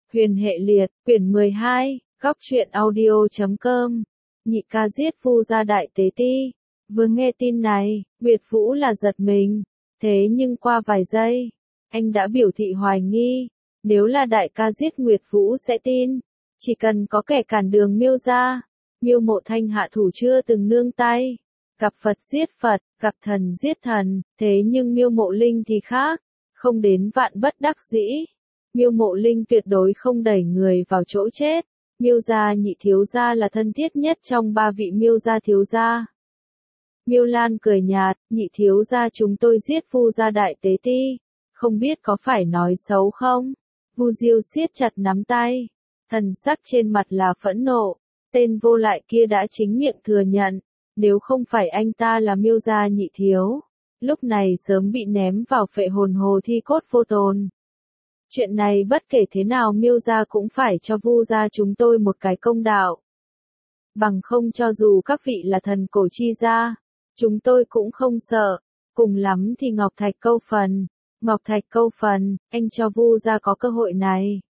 Huyền hệ liệt, quyển 12, góc truyện audio.com. Nhị ca giết Vu gia đại tế ti. Vừa nghe tin này, Nguyệt Vũ là giật mình. Thế nhưng qua vài giây, anh đã biểu thị hoài nghi. Nếu là đại ca giết Nguyệt Vũ sẽ tin. Chỉ cần có kẻ cản đường Miêu gia. Miêu Mộ Thanh hạ thủ chưa từng nương tay. Gặp Phật giết Phật, gặp thần giết thần. Thế nhưng Miêu Mộ Linh thì khác. Không đến vạn bất đắc dĩ. Miêu Mộ Linh tuyệt đối không đẩy người vào chỗ chết. Miêu gia nhị thiếu gia là thân thiết nhất trong ba vị Miêu gia thiếu gia. Miêu Lan cười nhạt, nhị thiếu gia chúng tôi giết Vu gia đại tế ti. Không biết có phải nói xấu không? Vu Diêu siết chặt nắm tay. Thần sắc trên mặt là phẫn nộ. Tên vô lại kia đã chính miệng thừa nhận. Nếu không phải anh ta là Miêu gia nhị thiếu. Lúc này sớm bị ném vào phệ hồn hồ thi cốt vô tồn. Chuyện này bất kể thế nào Miêu gia cũng phải cho Vu gia chúng tôi một cái công đạo. Bằng không cho dù các vị là thần cổ chi gia, chúng tôi cũng không sợ. Cùng lắm thì Ngọc Thạch câu phần. Ngọc Thạch câu phần, anh cho Vu gia có cơ hội này.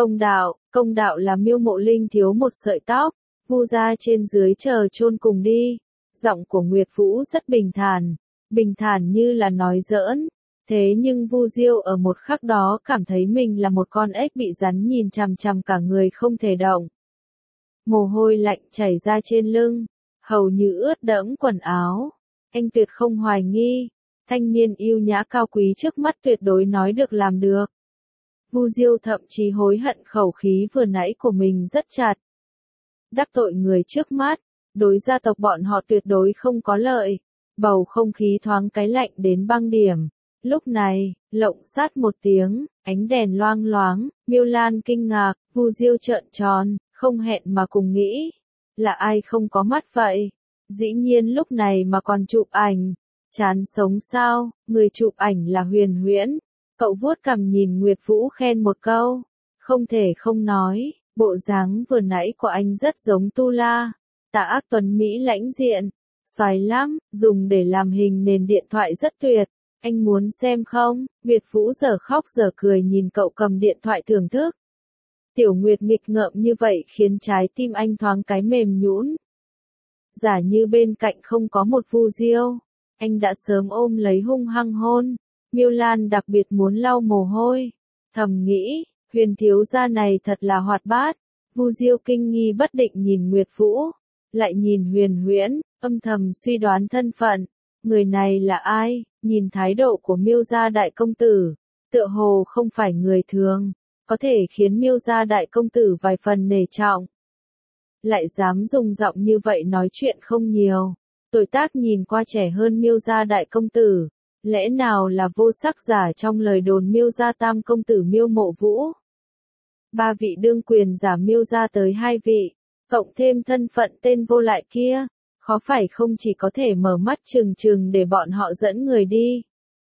Công đạo là Miêu Mộ Linh thiếu một sợi tóc. Vu gia trên dưới chờ chôn cùng đi. Giọng của Nguyệt Vũ rất bình thản như là nói giỡn. Thế nhưng Vu Diêu ở một khắc đó cảm thấy mình là một con ếch bị rắn nhìn chằm chằm cả người không thể động. Mồ hôi lạnh chảy ra trên lưng, hầu như ướt đẫm quần áo. Anh tuyệt không hoài nghi, thanh niên yêu nhã cao quý trước mắt tuyệt đối nói được làm được. Vu Diêu thậm chí hối hận khẩu khí vừa nãy của mình rất chặt. Đắc tội người trước mắt, đối gia tộc bọn họ tuyệt đối không có lợi. Bầu không khí thoáng cái lạnh đến băng điểm. Lúc này, lộng sát một tiếng, ánh đèn loang loáng, Miêu Lan kinh ngạc, Vu Diêu trợn tròn, không hẹn mà cùng nghĩ. Là ai không có mắt vậy? Dĩ nhiên lúc này mà còn chụp ảnh. Chán sống sao? Người chụp ảnh là Huyền Huyễn. Cậu vuốt cằm nhìn Nguyệt Vũ khen một câu. Không thể không nói, bộ dáng vừa nãy của anh rất giống Tu La. Tà ác tuấn Mỹ lãnh diện. Xoái lắm, dùng để làm hình nền điện thoại rất tuyệt. Anh muốn xem không? Nguyệt Vũ giờ khóc giờ cười nhìn cậu cầm điện thoại thưởng thức. Tiểu Nguyệt nghịch ngợm như vậy khiến trái tim anh thoáng cái mềm nhũn. Giả như bên cạnh không có một Vu Diêu, anh đã sớm ôm lấy hung hăng hôn. Miêu Lan đặc biệt muốn lau mồ hôi. Thầm nghĩ, Huyền thiếu gia này thật là hoạt bát. Vu Diêu kinh nghi bất định nhìn Nguyệt Vũ, lại nhìn Huyền Huyễn, âm thầm suy đoán thân phận. Người này là ai? Nhìn thái độ của Miêu gia đại công tử, tựa hồ không phải người thường, có thể khiến Miêu gia đại công tử vài phần nể trọng. Lại dám dùng giọng như vậy nói chuyện không nhiều, tuổi tác nhìn qua trẻ hơn Miêu gia đại công tử, lẽ nào là vô sắc giả trong lời đồn Miêu gia tam công tử Miêu Mộ Vũ? Ba vị đương quyền giả Miêu gia tới hai vị, cộng thêm thân phận tên vô lại kia. Khó phải không chỉ có thể mở mắt trừng để bọn họ dẫn người đi.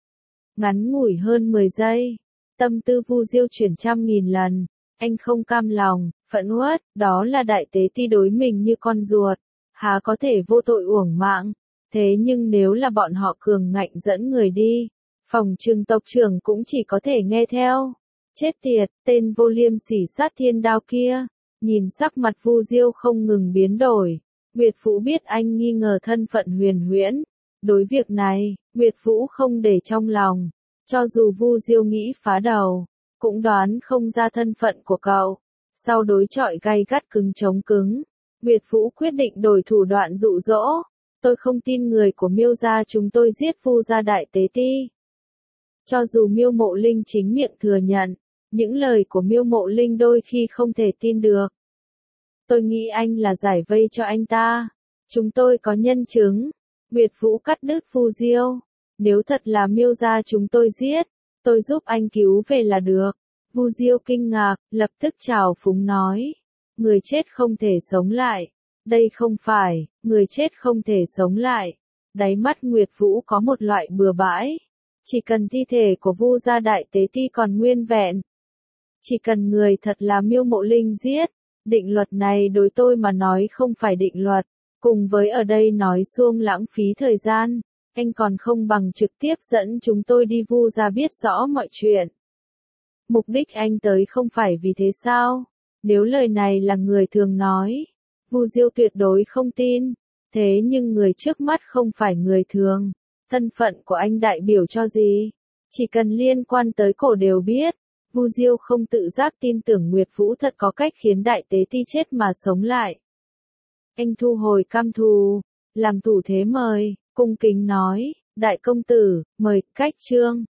Ngắn ngủi hơn 10 giây, tâm tư Vu Diêu chuyển 100.000 lần, anh không cam lòng, phẫn uất, đó là đại tế ti đối mình như con ruột, há có thể vô tội uổng mạng, thế nhưng nếu là bọn họ cường ngạnh dẫn người đi, phòng trừng tộc trưởng cũng chỉ có thể nghe theo. Chết tiệt, tên vô liêm sỉ sát thiên đao kia, nhìn sắc mặt Vu Diêu không ngừng biến đổi. Nguyệt Vũ biết anh nghi ngờ thân phận Huyền Huyễn. Đối việc này, Nguyệt Vũ không để trong lòng. Cho dù Vu Diêu nghĩ phá đầu, cũng đoán không ra thân phận của cậu. Sau đối chọi gay gắt cứng chống cứng, Nguyệt Vũ quyết định đổi thủ đoạn dụ dỗ. Tôi không tin người của Miêu gia chúng tôi giết Vu gia đại tế ti. Cho dù Miêu Mộ Linh chính miệng thừa nhận, những lời của Miêu Mộ Linh đôi khi không thể tin được. Tôi nghĩ anh là giải vây cho anh ta. Chúng tôi có nhân chứng. Nguyệt Vũ cắt đứt Vu Diêu. Nếu thật là Miêu gia chúng tôi giết, tôi giúp anh cứu về là được. Vu Diêu kinh ngạc, lập tức trào phúng nói. Người chết không thể sống lại. Đây không phải, người chết không thể sống lại. Đáy mắt Nguyệt Vũ có một loại bừa bãi. Chỉ cần thi thể của Vu gia đại tế ti còn nguyên vẹn. Chỉ cần người thật là Miêu Mộ Linh giết. Định luật này đối tôi mà nói không phải định luật, cùng với ở đây nói suông lãng phí thời gian, anh còn không bằng trực tiếp dẫn chúng tôi đi Vu gia biết rõ mọi chuyện. Mục đích anh tới không phải vì thế sao? Nếu lời này là người thường nói, Vu Diêu tuyệt đối không tin. Thế nhưng người trước mắt không phải người thường. Thân phận của anh đại biểu cho gì? Chỉ cần liên quan tới cổ đều biết. Vu Diêu không tự giác tin tưởng Nguyệt Vũ thật có cách khiến đại tế ti chết mà sống lại. Anh thu hồi cam thù, làm thủ thế mời, cung kính nói, đại công tử, mời, cách trương.